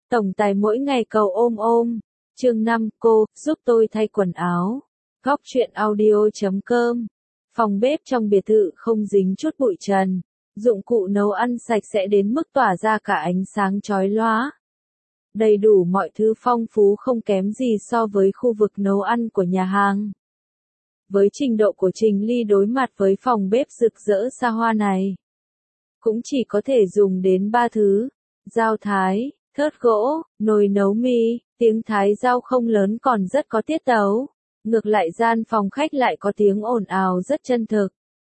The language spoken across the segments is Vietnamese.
Tổng tài mỗi ngày cầu ôm ôm. Chương 5, cô, giúp tôi thay quần áo. Góc truyện audio.com. Phòng bếp trong biệt thự không dính chút bụi trần. Dụng cụ nấu ăn sạch sẽ đến mức tỏa ra cả ánh sáng chói lóa. Đầy đủ mọi thứ phong phú không kém gì so với khu vực nấu ăn của nhà hàng. Với trình độ của Trình Ly đối mặt với phòng bếp rực rỡ xa hoa này, cũng chỉ có thể dùng đến 3 thứ: dao thái, thớt gỗ, nồi nấu mì. Tiếng thái dao không lớn còn rất có tiết tấu. Ngược lại gian phòng khách lại có tiếng ồn ào rất chân thực.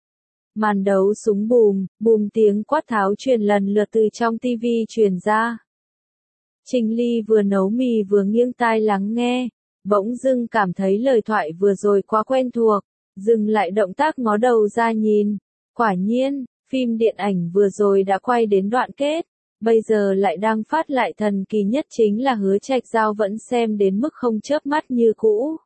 Màn đấu súng bùm, bùm tiếng quát tháo truyền lần lượt từ trong tivi truyền ra. Trình Ly vừa nấu mì vừa nghiêng tai lắng nghe, bỗng dưng cảm thấy lời thoại vừa rồi quá quen thuộc, dừng lại động tác ngó đầu ra nhìn. Quả nhiên, phim điện ảnh vừa rồi đã quay đến đoạn kết, bây giờ lại đang phát lại thần kỳ nhất chính là Hứa Trạch Giao vẫn xem đến mức không chớp mắt như cũ.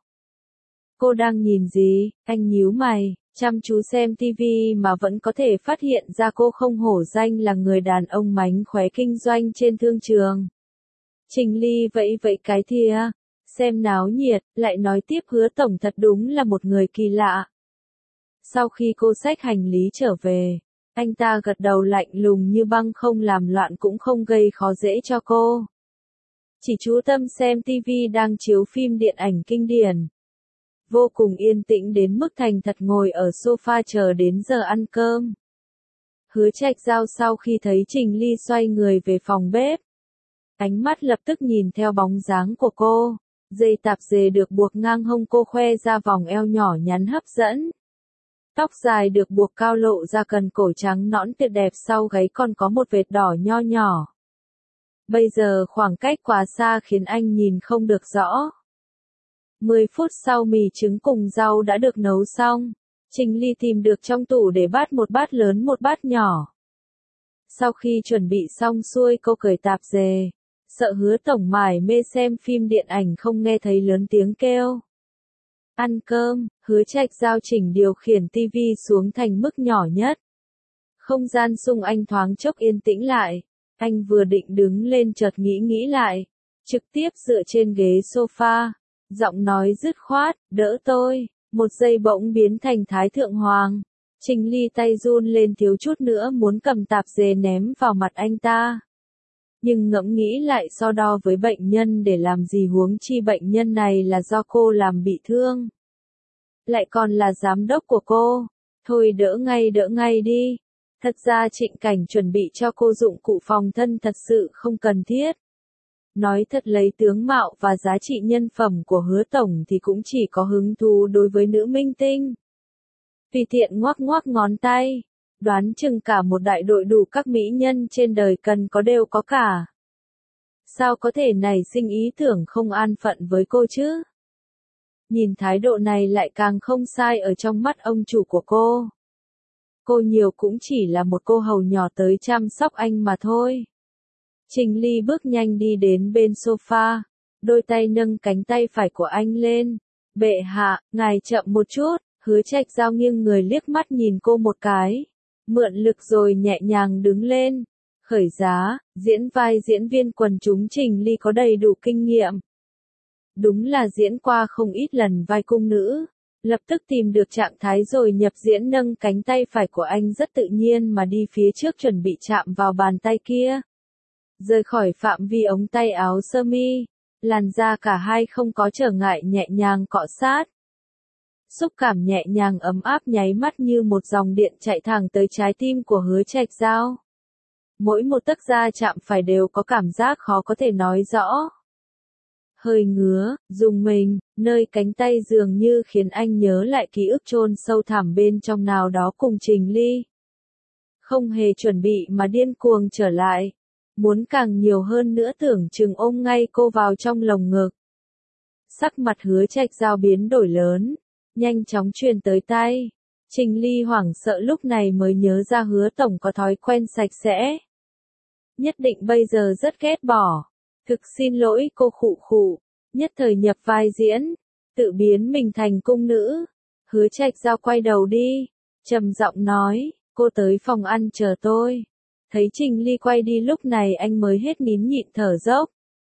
Cô đang nhìn gì? Anh nhíu mày, chăm chú xem tivi mà vẫn có thể phát hiện ra cô không hổ danh là người đàn ông mánh khóe kinh doanh trên thương trường. Trình Ly vẫy vẫy cái thìa, xem náo nhiệt, lại nói tiếp Hứa tổng thật đúng là một người kỳ lạ. Sau khi cô xách hành lý trở về, anh ta gật đầu lạnh lùng như băng, không làm loạn cũng không gây khó dễ cho cô. Chỉ chú tâm xem tivi đang chiếu phim điện ảnh kinh điển. Vô cùng yên tĩnh đến mức thành thật ngồi ở sofa chờ đến giờ ăn cơm. Hứa Trạch Giao sau khi thấy Trình Ly xoay người về phòng bếp, ánh mắt lập tức nhìn theo bóng dáng của cô. Dây tạp dề được buộc ngang hông cô khoe ra vòng eo nhỏ nhắn hấp dẫn. Tóc dài được buộc cao lộ ra cần cổ trắng nõn tuyệt đẹp, sau gáy còn có một vệt đỏ nho nhỏ. Bây giờ khoảng cách quá xa khiến anh nhìn không được rõ. 10 phút sau mì trứng cùng rau đã được nấu xong. Trình Ly tìm được trong tủ để bát, một bát lớn một bát nhỏ. Sau khi chuẩn bị xong xuôi cô cởi tạp dề, sợ Hứa tổng mải mê xem phim điện ảnh không nghe thấy lớn tiếng kêu. Ăn cơm, Hứa Trạch Giao chỉnh điều khiển tivi xuống thành mức nhỏ nhất. Không gian xung anh thoáng chốc yên tĩnh lại. Anh vừa định đứng lên chợt nghĩ lại, trực tiếp dựa trên ghế sofa, giọng nói dứt khoát, đỡ tôi. Một giây bỗng biến thành Thái Thượng Hoàng. Trình Ly tay run lên thiếu chút nữa muốn cầm tạp dề ném vào mặt anh ta. Nhưng ngẫm nghĩ lại, so đo với bệnh nhân để làm gì, huống chi bệnh nhân này là do cô làm bị thương. Lại còn là giám đốc của cô. Thôi đỡ ngay đi. Thật ra Trịnh Cảnh chuẩn bị cho cô dụng cụ phòng thân thật sự không cần thiết. Nói thật, lấy tướng mạo và giá trị nhân phẩm của Hứa tổng thì cũng chỉ có hứng thú đối với nữ minh tinh. Tùy tiện ngoắc ngoắc ngón tay, đoán chừng cả một đại đội đủ các mỹ nhân trên đời cần có đều có cả. Sao có thể nảy sinh ý tưởng không an phận với cô chứ? Nhìn thái độ này lại càng không sai ở trong mắt ông chủ của cô. Cô nhiều cũng chỉ là một cô hầu nhỏ tới chăm sóc anh mà thôi. Trình Ly bước nhanh đi đến bên sofa, đôi tay nâng cánh tay phải của anh lên. Bệ hạ, ngài chậm một chút. Hứa Trạch Giao nghiêng người liếc mắt nhìn cô một cái, mượn lực rồi nhẹ nhàng đứng lên. Khởi giá, diễn vai diễn viên quần chúng Trình Ly có đầy đủ kinh nghiệm. Đúng là diễn qua không ít lần vai cung nữ. Lập tức tìm được trạng thái rồi nhập diễn, nâng cánh tay phải của anh rất tự nhiên mà đi phía trước chuẩn bị chạm vào bàn tay kia. Rời khỏi phạm vi ống tay áo sơ mi, làn da cả hai không có trở ngại nhẹ nhàng cọ sát. Xúc cảm nhẹ nhàng ấm áp nháy mắt như một dòng điện chạy thẳng tới trái tim của Hứa Trạch Giao. Mỗi một tấc da chạm phải đều có cảm giác khó có thể nói rõ. Hơi ngứa, rùng mình, nơi cánh tay dường như khiến anh nhớ lại ký ức chôn sâu thẳm bên trong nào đó cùng Trình Ly. Không hề chuẩn bị mà điên cuồng trở lại. Muốn càng nhiều hơn nữa, tưởng chừng ôm ngay cô vào trong lồng ngực. Sắc mặt Hứa Trạch Giao biến đổi lớn, nhanh chóng truyền tới tay. Trình Ly hoảng sợ lúc này mới nhớ ra Hứa tổng có thói quen sạch sẽ. Nhất định bây giờ rất ghét bỏ. Thực xin lỗi cô, khụ, nhất thời nhập vai diễn, tự biến mình thành cung nữ. Hứa Trạch Giao quay đầu đi, trầm giọng nói, cô tới phòng ăn chờ tôi. Thấy Trình Ly quay đi lúc này anh mới hết nín nhịn thở dốc.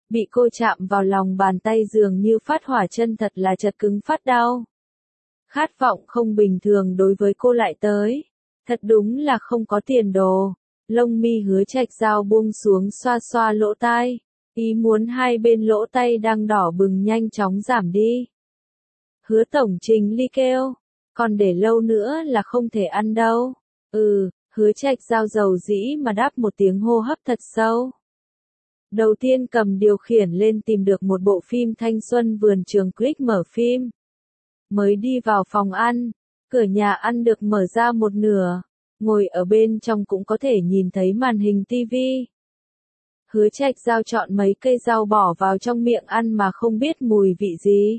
Bị cô chạm vào lòng bàn tay dường như phát hỏa, chân thật là chật cứng phát đau. Khát vọng không bình thường đối với cô lại tới. Thật đúng là không có tiền đồ. Lông mi Hứa Trạch Giao buông xuống xoa xoa lỗ tai. Ý muốn hai bên lỗ tay đang đỏ bừng nhanh chóng giảm đi. Hứa tổng, Trình Ly kêu. Còn để lâu nữa là không thể ăn đâu. Hứa Trạch Giao dầu dĩ mà đáp một tiếng, hô hấp thật sâu. Đầu tiên cầm điều khiển lên tìm được một bộ phim thanh xuân vườn trường, click mở phim. Mới đi vào phòng ăn, cửa nhà ăn được mở ra một nửa, ngồi ở bên trong cũng có thể nhìn thấy màn hình tivi. Hứa Trạch Giao chọn mấy cây rau bỏ vào trong miệng ăn mà không biết mùi vị gì.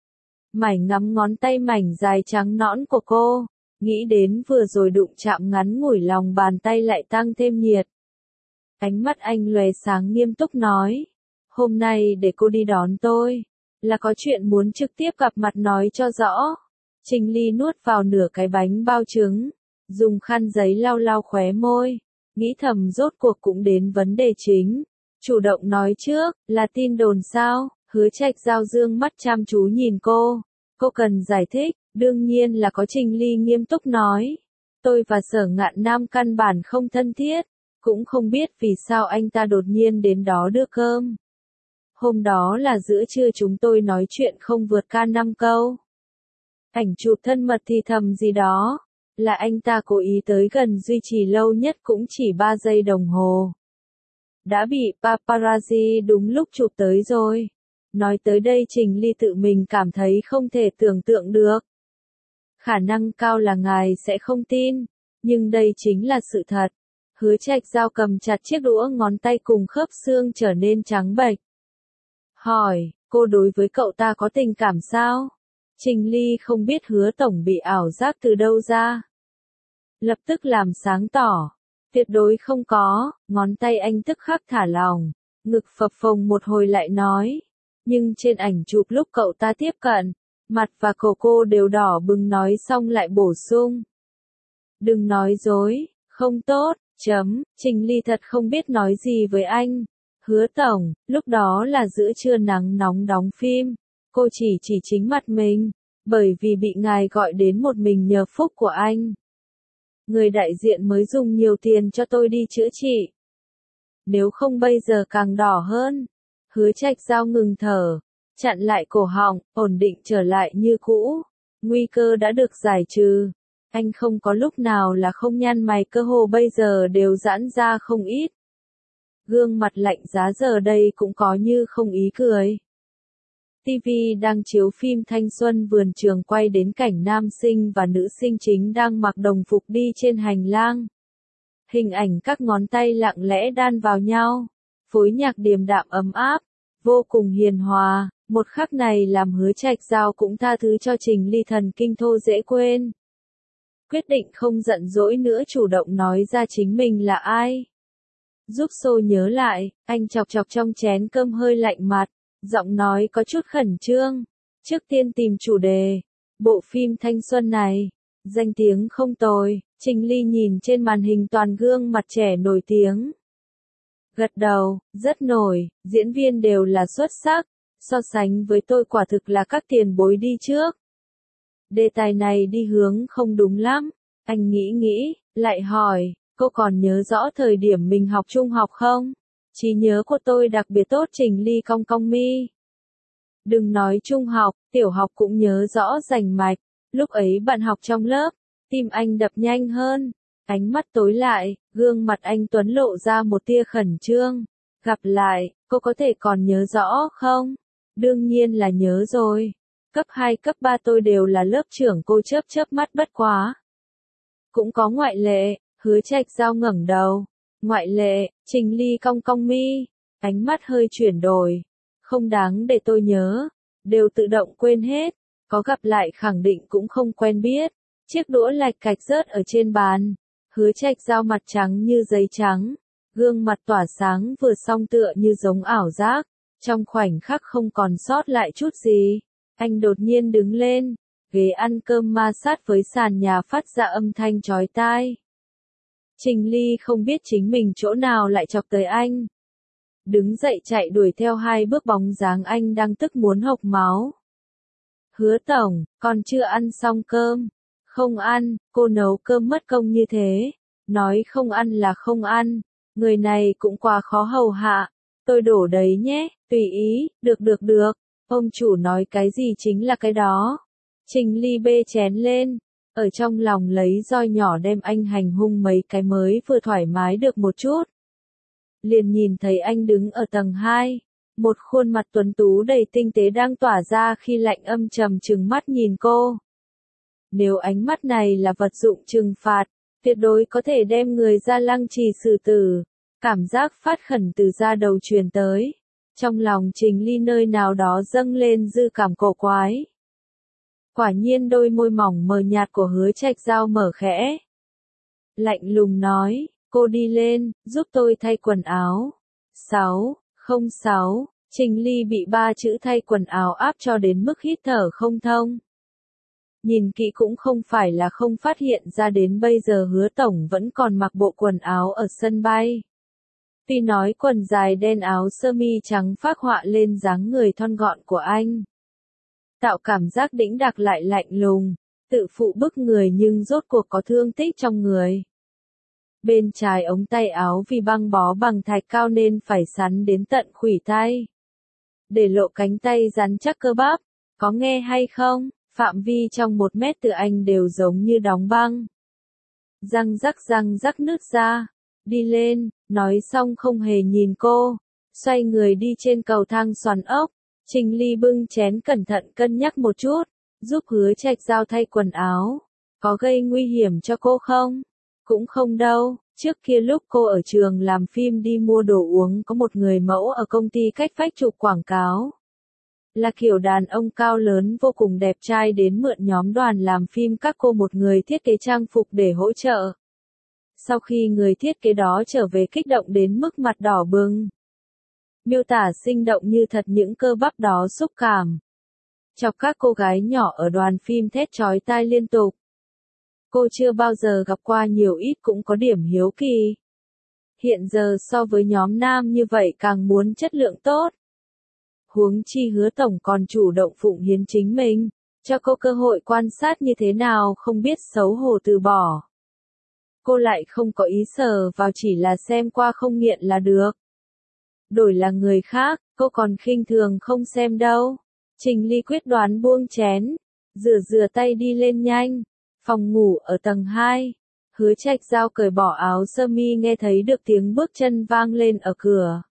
Mải ngắm ngón tay mảnh dài trắng nõn của cô, nghĩ đến vừa rồi đụng chạm ngắn ngủi, lòng bàn tay lại tăng thêm nhiệt. Ánh mắt anh lóe sáng, nghiêm túc nói, hôm nay để cô đi đón tôi, là có chuyện muốn trực tiếp gặp mặt nói cho rõ. Trình Ly nuốt vào nửa cái bánh bao trứng, dùng khăn giấy lau lau khóe môi, nghĩ thầm rốt cuộc cũng đến vấn đề chính. Chủ động nói trước, là tin đồn sao? Hứa Trạch Giao dương mắt chăm chú nhìn cô cần giải thích, đương nhiên là có. Trình Ly nghiêm túc nói, tôi và Sở Ngạn Nam căn bản không thân thiết, cũng không biết vì sao anh ta đột nhiên đến đó đưa cơm. Hôm đó là giữa trưa chúng tôi nói chuyện không vượt ca 5 câu. Ảnh chụp thân mật thì thầm gì đó, là anh ta cố ý tới gần, duy trì lâu nhất cũng chỉ 3 giây đồng hồ. Đã bị paparazzi đúng lúc chụp tới rồi. Nói tới đây Trình Ly tự mình cảm thấy không thể tưởng tượng được. Khả năng cao là ngài sẽ không tin, nhưng đây chính là sự thật. Hứa Trạch Giao cầm chặt chiếc đũa, ngón tay cùng khớp xương trở nên trắng bệch. Hỏi, cô đối với cậu ta có tình cảm sao? Trình Ly không biết Hứa tổng bị ảo giác từ đâu ra. Lập tức làm sáng tỏ. Tuyệt đối không có. Ngón tay anh tức khắc thả lỏng, ngực phập phồng một hồi lại nói. Nhưng trên ảnh chụp lúc cậu ta tiếp cận, mặt và cổ cô đều đỏ bừng, nói xong lại bổ sung. Đừng nói dối, không tốt. Trình Ly thật không biết nói gì với anh. Hứa tổng, lúc đó là giữa trưa nắng nóng đóng phim. Cô chỉ chính mặt mình, bởi vì bị ngài gọi đến một mình nhờ phúc của anh. Người đại diện mới dùng nhiều tiền cho tôi đi chữa trị. Nếu không bây giờ càng đỏ hơn. Hứa Trạch Giao ngừng thở, chặn lại cổ họng, ổn định trở lại như cũ. Nguy cơ đã được giải trừ. Anh không có lúc nào là không nhăn mày, cơ hồ bây giờ đều giãn ra không ít. Gương mặt lạnh giá giờ đây cũng có như không ý cười. TV đang chiếu phim thanh xuân vườn trường, quay đến cảnh nam sinh và nữ sinh chính đang mặc đồng phục đi trên hành lang. Hình ảnh các ngón tay lặng lẽ đan vào nhau, phối nhạc điềm đạm ấm áp, vô cùng hiền hòa. Một khắc này làm Hứa Trạch Giao cũng tha thứ cho Trình Ly thần kinh thô dễ quên. Quyết định không giận dỗi nữa, chủ động nói ra chính mình là ai. Giúp Xô nhớ lại, anh chọc chọc trong chén cơm hơi lạnh mặt, giọng nói có chút khẩn trương. Trước tiên tìm chủ đề, bộ phim thanh xuân này, danh tiếng không tồi. Trình Ly nhìn trên màn hình toàn gương mặt trẻ nổi tiếng. Gật đầu, rất nổi, diễn viên đều là xuất sắc, so sánh với tôi quả thực là các tiền bối đi trước. Đề tài này đi hướng không đúng lắm. Anh nghĩ, lại hỏi, cô còn nhớ rõ thời điểm mình học trung học không? Trí nhớ của tôi đặc biệt tốt. Trình Ly cong cong mi. Đừng nói trung học, tiểu học cũng nhớ rõ rành mạch. Lúc ấy bạn học trong lớp, tim anh đập nhanh hơn. Ánh mắt tối lại, gương mặt anh tuấn lộ ra một tia khẩn trương. Gặp lại, cô có thể còn nhớ rõ không? Đương nhiên là nhớ rồi. Cấp 2, cấp 3 tôi đều là lớp trưởng. Cô chớp mắt, bất quá. Cũng có ngoại lệ. Hứa Trạch Giao ngẩng đầu. Ngoại lệ. Trình Ly cong cong mi, ánh mắt hơi chuyển đổi. Không đáng để tôi nhớ, đều tự động quên hết. Có gặp lại khẳng định cũng không quen biết. Chiếc đũa lạch cạch rớt ở trên bàn. Hứa Trạch Giao mặt trắng như giấy trắng, gương mặt tỏa sáng vừa xong tựa như giống ảo giác. Trong khoảnh khắc không còn sót lại chút gì, anh đột nhiên đứng lên, ghế ăn cơm ma sát với sàn nhà phát ra âm thanh chói tai. Trình Ly không biết chính mình chỗ nào lại chọc tới anh. đứng dậy chạy đuổi theo 2 bước bóng dáng anh đang tức muốn hộc máu. Hứa tổng, còn chưa ăn xong cơm. Không ăn, cô nấu cơm mất công như thế. Nói không ăn là không ăn. Người này cũng quá khó hầu hạ. Tôi đổ đấy nhé, tùy ý, được. Ông chủ nói cái gì chính là cái đó. Trình Ly bê chén lên. Ở trong lòng lấy roi nhỏ đem anh hành hung mấy cái mới vừa thoải mái được một chút. Liền nhìn thấy anh đứng ở tầng 2. Một khuôn mặt tuấn tú đầy tinh tế đang tỏa ra khi lạnh âm trầm trừng mắt nhìn cô. Nếu ánh mắt này là vật dụng trừng phạt, tuyệt đối có thể đem người ra lăng trì xử tử. Cảm giác phát khẩn từ da đầu truyền tới. Trong lòng Trình Ly nơi nào đó dâng lên dư cảm cổ quái. Quả nhiên đôi môi mỏng mờ nhạt của Hứa Trạch Giao mở khẽ. Lạnh lùng nói, cô đi lên, giúp tôi thay quần áo. 606, Trình Ly bị 3 chữ thay quần áo áp cho đến mức hít thở không thông. Nhìn kỹ cũng không phải là không phát hiện ra đến bây giờ Hứa tổng vẫn còn mặc bộ quần áo ở sân bay. Tuy nói quần dài đen áo sơ mi trắng phác họa lên dáng người thon gọn của anh. Tạo cảm giác đĩnh đạc lại lạnh lùng, tự phụ bức người nhưng rốt cuộc có thương tích trong người. Bên trái ống tay áo vì băng bó bằng thạch cao nên phải sắn đến tận khuỷu tay. Để lộ cánh tay rắn chắc cơ bắp, có nghe hay không, phạm vi trong 1 mét từ anh đều giống như đóng băng. Răng rắc nứt ra, đi lên, nói xong không hề nhìn cô, xoay người đi trên cầu thang xoắn ốc. Trình Ly bưng chén cẩn thận cân nhắc một chút, giúp Hứa Trạch Giao thay quần áo. Có gây nguy hiểm cho cô không? Cũng không đâu, trước kia lúc cô ở trường làm phim đi mua đồ uống có một người mẫu ở công ty cách vách chụp quảng cáo. Là kiểu đàn ông cao lớn vô cùng đẹp trai đến mượn nhóm đoàn làm phim các cô một người thiết kế trang phục để hỗ trợ. Sau khi người thiết kế đó trở về kích động đến mức mặt đỏ bừng. Miêu tả sinh động như thật những cơ bắp đó xúc cảm. Chọc các cô gái nhỏ ở đoàn phim thét chói tai liên tục. Cô chưa bao giờ gặp qua nhiều ít cũng có điểm hiếu kỳ. Hiện giờ so với nhóm nam như vậy càng muốn chất lượng tốt. Huống chi Hứa tổng còn chủ động phụng hiến chính mình, cho cô cơ hội quan sát như thế nào không biết xấu hổ từ bỏ. Cô lại không có ý sờ vào, chỉ là xem qua không nghiện là được. Đổi là người khác, cô còn khinh thường không xem đâu. Trình Ly quyết đoán buông chén, rửa tay đi lên nhanh. Phòng ngủ ở tầng 2. Hứa Trạch Giao cởi bỏ áo sơ mi nghe thấy được tiếng bước chân vang lên ở cửa.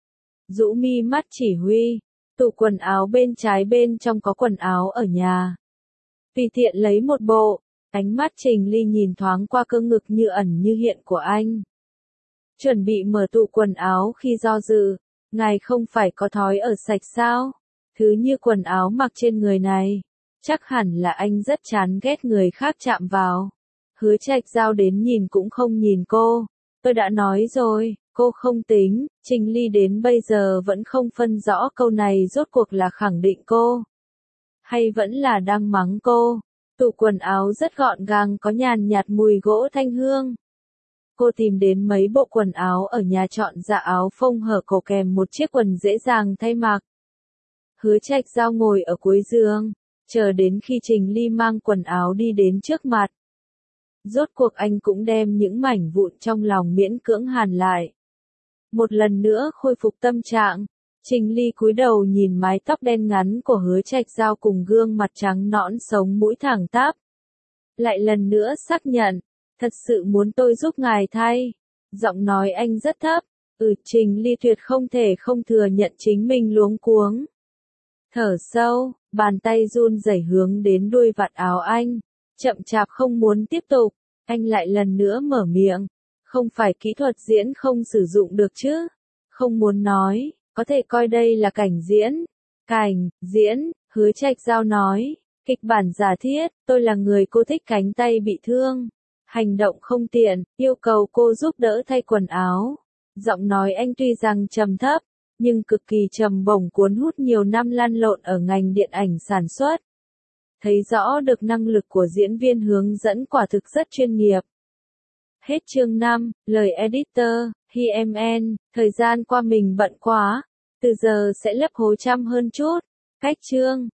Rũ mi mắt chỉ huy, tủ quần áo bên trái bên trong có quần áo ở nhà. Tùy tiện lấy một bộ, ánh mắt Trình Ly nhìn thoáng qua cơ ngực như ẩn như hiện của anh. Chuẩn bị mở tủ quần áo khi do dự, ngài không phải có thói ở sạch sao? Thứ như quần áo mặc trên người này, chắc hẳn là anh rất chán ghét người khác chạm vào. Hứa Trạch Giao đến nhìn cũng không nhìn cô. Tôi đã nói rồi, cô không tính. Trình Ly đến bây giờ vẫn không phân rõ câu này rốt cuộc là khẳng định cô, hay vẫn là đang mắng cô. Tủ quần áo rất gọn gàng, có nhàn nhạt mùi gỗ thanh hương. Cô tìm đến mấy bộ quần áo ở nhà, chọn dạ áo phông hở cổ kèm một chiếc quần dễ dàng thay mặc. Hứa Trạch Giao ngồi ở cuối giường, chờ đến khi Trình Ly mang quần áo đi đến trước mặt. Rốt cuộc anh cũng đem những mảnh vụn trong lòng miễn cưỡng hàn lại. Một lần nữa khôi phục tâm trạng, Trình Ly cúi đầu nhìn mái tóc đen ngắn của Hứa Trạch Giao cùng gương mặt trắng nõn sống mũi thẳng tắp. Lại lần nữa xác nhận, thật sự muốn tôi giúp ngài thay. Giọng nói anh rất thấp. Trình Ly tuyệt không thể không thừa nhận chính mình luống cuống. Thở sâu, bàn tay run rẩy hướng đến đuôi vạt áo anh. Chậm chạp không muốn tiếp tục, anh lại lần nữa mở miệng. Không phải kỹ thuật diễn không sử dụng được chứ? Không muốn nói, có thể coi đây là cảnh diễn. Cảnh, diễn, Hứa Trạch Giao nói. Kịch bản giả thiết, tôi là người cô thích cánh tay bị thương. Hành động không tiện, yêu cầu cô giúp đỡ thay quần áo. Giọng nói anh tuy rằng trầm thấp, nhưng cực kỳ trầm bổng, cuốn hút nhiều năm lăn lộn ở ngành điện ảnh sản xuất. Thấy rõ được năng lực của diễn viên hướng dẫn quả thực rất chuyên nghiệp. Hết chương 5, lời editor. Hi em en, thời gian qua mình bận quá. Từ giờ sẽ lấp hố chăm hơn chút. Cách chương.